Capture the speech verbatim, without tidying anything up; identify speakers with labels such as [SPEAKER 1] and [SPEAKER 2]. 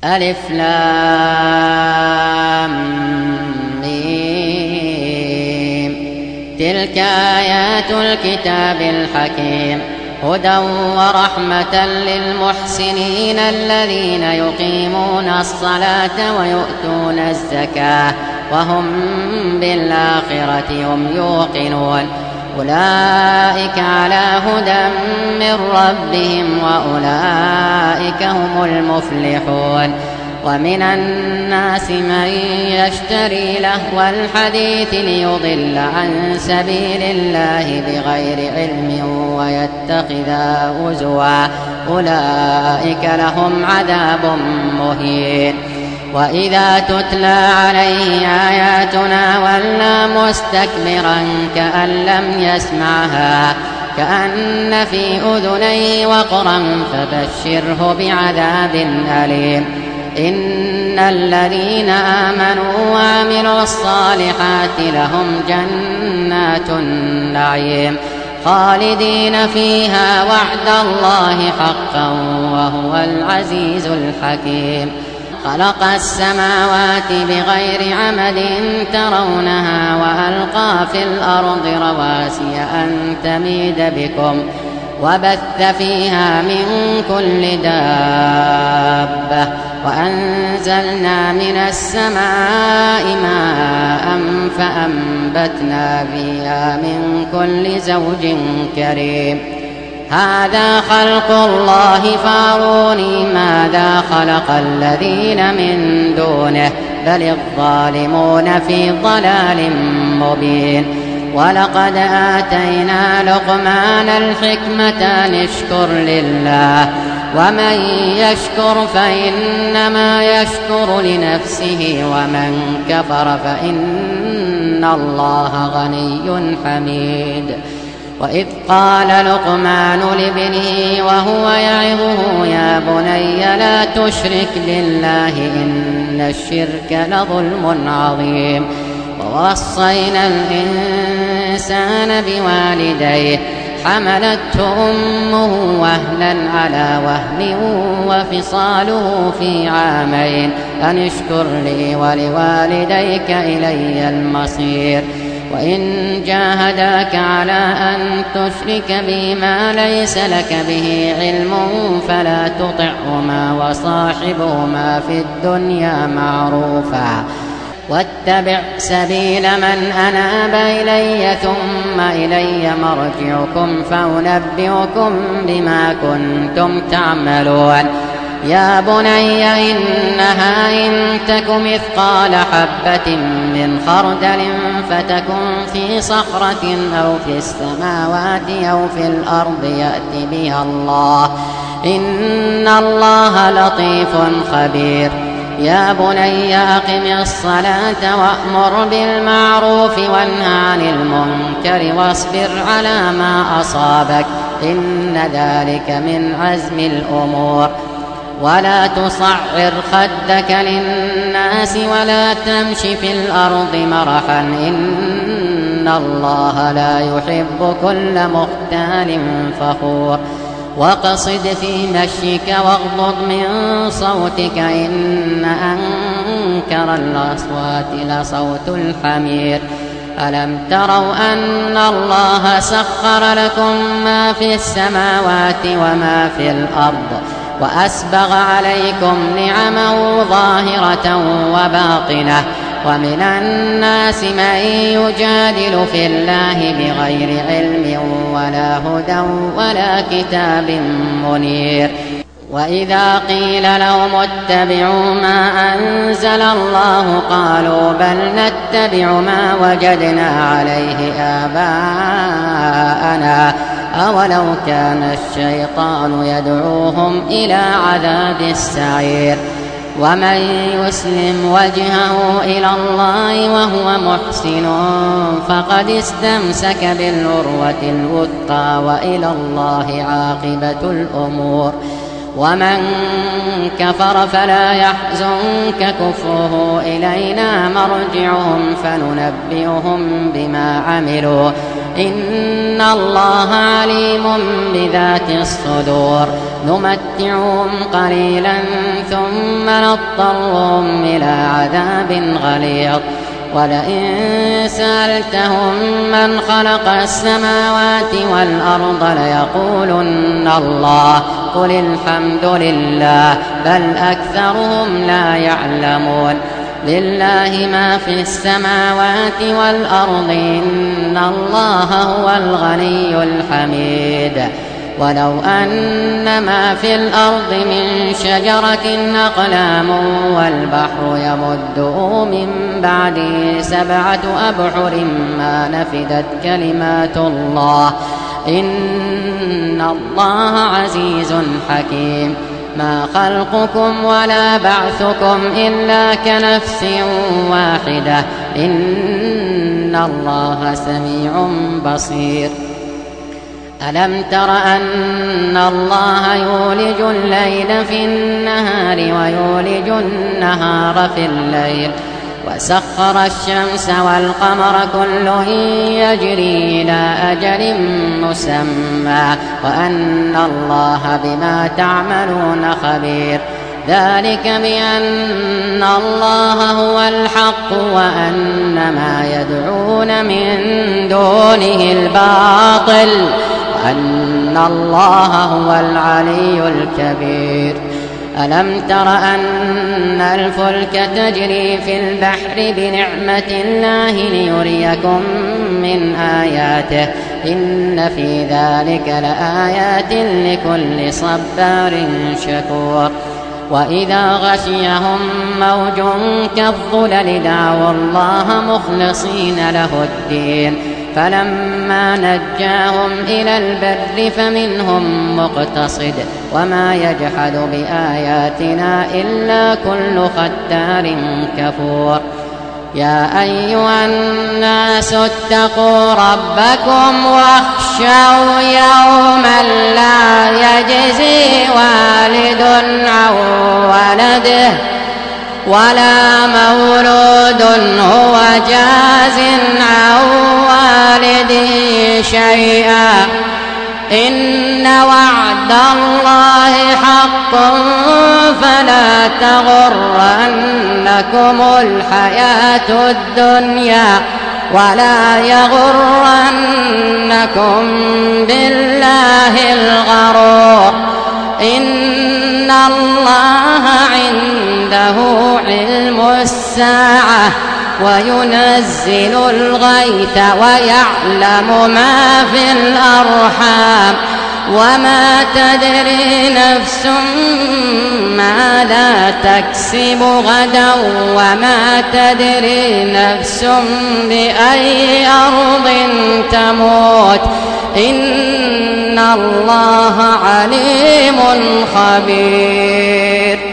[SPEAKER 1] ألف لام ميم. تلك آيات الكتاب الحكيم هدى ورحمة للمحسنين الذين يقيمون الصلاة ويؤتون الزكاة وهم بالآخرة هم يوقنون أولئك على هدى من ربهم وأولئك هم المفلحون. ومن الناس من يشتري لهو الحديث ليضل عن سبيل الله بغير علم ويتخذها هزوا أولئك لهم عذاب مهين. وإذا تتلى عليه آياتنا ولى مستكبرا كأن لم يسمعها كأن في أذنيه وقرا فبشره بعذاب أليم. إن الذين آمنوا وعملوا الصالحات لهم جنات النعيم خالدين فيها وعد الله حقا وهو العزيز الحكيم. خلق السماوات بغير عمد ترونها وألقى في الأرض رواسي أن تميد بكم وبث فيها من كل دابة وأنزلنا من السماء ماء فأنبتنا فيها من كل زوج كريم. هذا خلق الله فاروني ماذا خلق الذين من دونه بل الظالمون في ضلال مبين. ولقد آتينا لقمان الحكمة أن اشكر لله ومن يشكر فإنما يشكر لنفسه ومن كفر فإن الله غني حميد. وإذ قال لقمان لابنه وهو يعظه يا بني لا تشرك بالله إن الشرك لظلم عظيم. ووصينا الإنسان بوالديه حملته أمه وهنا على وهن وفصاله في عامين أن اشكر لي ولوالديك إلي المصير. وإن جاهداك على أن تشرك بي ما ليس لك به علم فلا تطعهما وصاحبهما في الدنيا معروفا واتبع سبيل من أناب إلي ثم إلي مرجعكم فأنبئكم بما كنتم تعملون. يا بني إنها إن تك مثقال حبة من خردل فتكن في صخرة أو في السماوات أو في الأرض يأت بها الله إن الله لطيف خبير. يا بني أقم الصلاة وأمر بالمعروف وانه عن المنكر واصبر على ما أصابك إن ذلك من عزم الأمور. ولا تصعر خدك للناس ولا تمش في الأرض مرحا إن الله لا يحب كل مختال فخور. واقصد في مشيك واغضض من صوتك إن أنكر الأصوات لصوت الحمير. ألم تروا أن الله سخر لكم ما في السماوات وما في الأرض وأسبغ عليكم نعمه ظاهرة وباطنة. ومن الناس من يجادل في الله بغير علم ولا هدى ولا كتاب منير. وإذا قيل لهم اتبعوا ما أنزل الله قالوا بل نتبع ما وجدنا عليه آباءنا أولو كان الشيطان يدعوهم إلى عذاب السعير. ومن يسلم وجهه إلى الله وهو محسن فقد استمسك بالعروة الوثقى وإلى الله عاقبة الأمور. ومن كفر فلا يحزنك كفره إلينا مرجعهم فننبئهم بما عملوا إن الله عليم بذات الصدور. نمتعهم قليلا ثم نضطرهم إلى عذاب غليظ ولئن سألتهم من خلق السماوات والأرض ليقولن الله قل الحمد لله بل أكثرهم لا يعلمون لله ما في السماوات والأرض إن الله هو الغني الحميد ولو أن ما في الأرض من شجرة أقلام والبحر يمده من بعده سبعة أبحر ما نفدت كلمات الله إن الله عزيز حكيم ما خلقكم ولا بعثكم إلا كنفس واحدة إن الله سميع بصير ألم تر أن الله يولج الليل في النهار ويولج النهار في الليل وسخر الشمس والقمر كل يجري إلى أجل مسمى وأن الله بما تعملون خبير ذلك بأن الله هو الحق وأن ما يدعون من دونه الباطل وأن الله هو العلي الكبير ألم تر أن الفلك تجري في البحر بنعمة الله ليريكم من آياته إن في ذلك لآيات لكل صبار شكور وإذا غشيهم موج كالظلل دعوا الله مخلصين له الدين فلما نجاهم إلى البر فمنهم مقتصد وما يجحد بآياتنا إلا كل ختار كفور يا أيها الناس اتقوا ربكم واخشوا يوما لا يجزي والد عن ولده ولا مولود هو جاز عن والده شيئا إن وعد الله حق فلا تغرنكم الحياة الدنيا ولا يغرنكم بالله الغرور إن الله عنده علم الساعة وينزل الغيث ويعلم ما في الأرحام وما تدري نفس ماذا تكسب غدا وما تدري نفس بأي أرض تموت إن الله عليم خبير